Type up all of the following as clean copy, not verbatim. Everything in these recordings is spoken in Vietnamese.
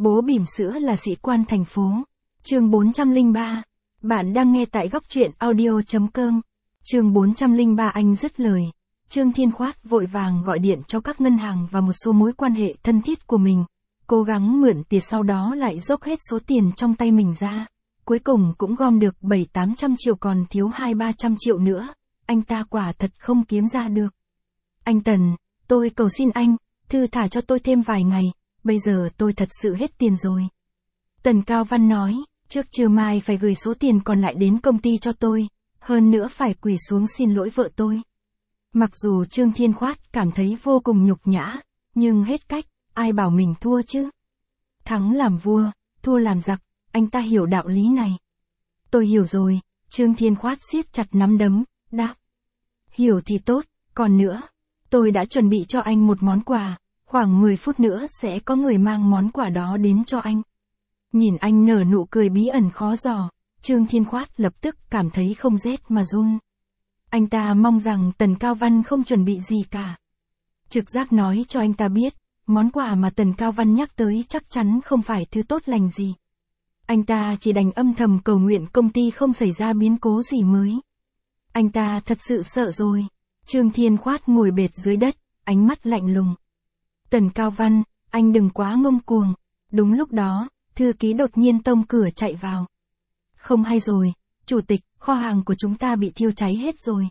Bố bỉm sữa là sĩ quan thành phố. Chương 403. Bạn đang nghe tại góc truyện audio.com. Chương 403 anh dứt lời. Trương Thiên Khoát vội vàng gọi điện cho các ngân hàng và một số mối quan hệ thân thiết của mình. Cố gắng mượn tiền, sau đó lại dốc hết số tiền trong tay mình ra. Cuối cùng cũng gom được 700-800 triệu, còn thiếu 200-300 triệu nữa. Anh ta quả thật không kiếm ra được. Anh Tần, tôi cầu xin anh, thư thả cho tôi thêm vài ngày. Bây giờ tôi thật sự hết tiền rồi. Tần Cao Văn nói, trước trưa mai phải gửi số tiền còn lại đến công ty cho tôi. Hơn nữa phải quỳ xuống xin lỗi vợ tôi. Mặc dù Trương Thiên Khoát cảm thấy vô cùng nhục nhã, nhưng hết cách, ai bảo mình thua chứ. Thắng làm vua, thua làm giặc, anh ta hiểu đạo lý này. Tôi hiểu rồi, Trương Thiên Khoát siết chặt nắm đấm, đáp. Hiểu thì tốt, còn nữa, tôi đã chuẩn bị cho anh một món quà, khoảng 10 phút nữa sẽ có người mang món quà đó đến cho anh. Nhìn anh nở nụ cười bí ẩn khó dò, Trương Thiên Khoát lập tức cảm thấy không rét mà run. Anh ta mong rằng Tần Cao Văn không chuẩn bị gì cả. Trực giác nói cho anh ta biết, món quà mà Tần Cao Văn nhắc tới chắc chắn không phải thứ tốt lành gì. Anh ta chỉ đành âm thầm cầu nguyện công ty không xảy ra biến cố gì mới. Anh ta thật sự sợ rồi. Trương Thiên Khoát ngồi bệt dưới đất, ánh mắt lạnh lùng. Tần Cao Văn, anh đừng quá ngông cuồng. Đúng lúc đó, thư ký đột nhiên tông cửa chạy vào. Không hay rồi, chủ tịch, kho hàng của chúng ta bị thiêu cháy hết rồi.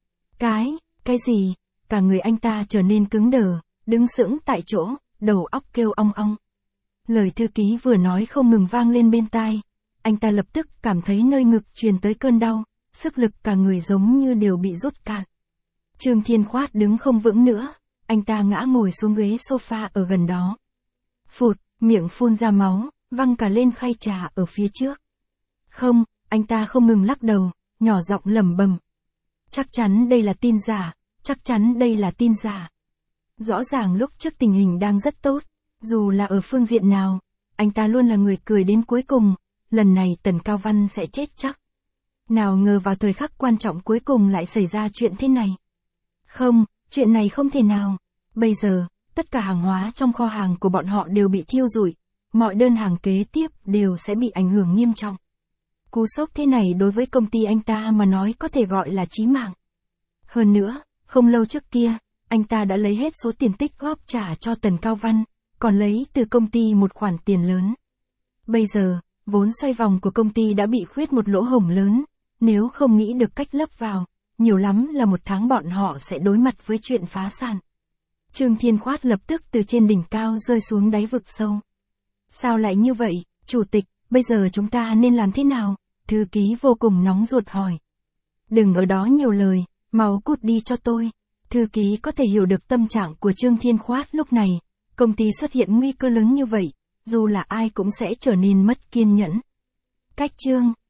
Cái gì? Cả người anh ta trở nên cứng đờ, đứng sững tại chỗ, đầu óc kêu ong ong. Lời thư ký vừa nói không ngừng vang lên bên tai. Anh ta lập tức cảm thấy nơi ngực truyền tới cơn đau, sức lực cả người giống như đều bị rút cạn. Trương Thiên Khoát đứng không vững nữa, anh ta ngã ngồi xuống ghế sofa ở gần đó. Phụt, miệng phun ra máu, văng cả lên khay trà ở phía trước. Không, anh ta không ngừng lắc đầu, nhỏ giọng lẩm bẩm. Chắc chắn đây là tin giả, chắc chắn đây là tin giả. Rõ ràng lúc trước tình hình đang rất tốt, dù là ở phương diện nào, anh ta luôn là người cười đến cuối cùng, lần này Tần Cao Văn sẽ chết chắc. Nào ngờ vào thời khắc quan trọng cuối cùng lại xảy ra chuyện thế này. Không, chuyện này không thể nào. Bây giờ, tất cả hàng hóa trong kho hàng của bọn họ đều bị thiêu rụi, mọi đơn hàng kế tiếp đều sẽ bị ảnh hưởng nghiêm trọng. Cú sốc thế này đối với công ty anh ta mà nói có thể gọi là chí mạng. Hơn nữa, không lâu trước kia, anh ta đã lấy hết số tiền tích góp trả cho Tần Cao Văn, còn lấy từ công ty một khoản tiền lớn. Bây giờ, vốn xoay vòng của công ty đã bị khuyết một lỗ hổng lớn, nếu không nghĩ được cách lấp vào, nhiều lắm là 1 tháng bọn họ sẽ đối mặt với chuyện phá sản. Trương Thiên Khoát lập tức từ trên đỉnh cao rơi xuống đáy vực sâu. Sao lại như vậy, chủ tịch, bây giờ chúng ta nên làm thế nào? Thư ký vô cùng nóng ruột hỏi. Đừng ở đó nhiều lời, mau cút đi cho tôi. Thư ký có thể hiểu được tâm trạng của Trương Thiên Khoát lúc này, công ty xuất hiện nguy cơ lớn như vậy, dù là ai cũng sẽ trở nên mất kiên nhẫn. Cách Trương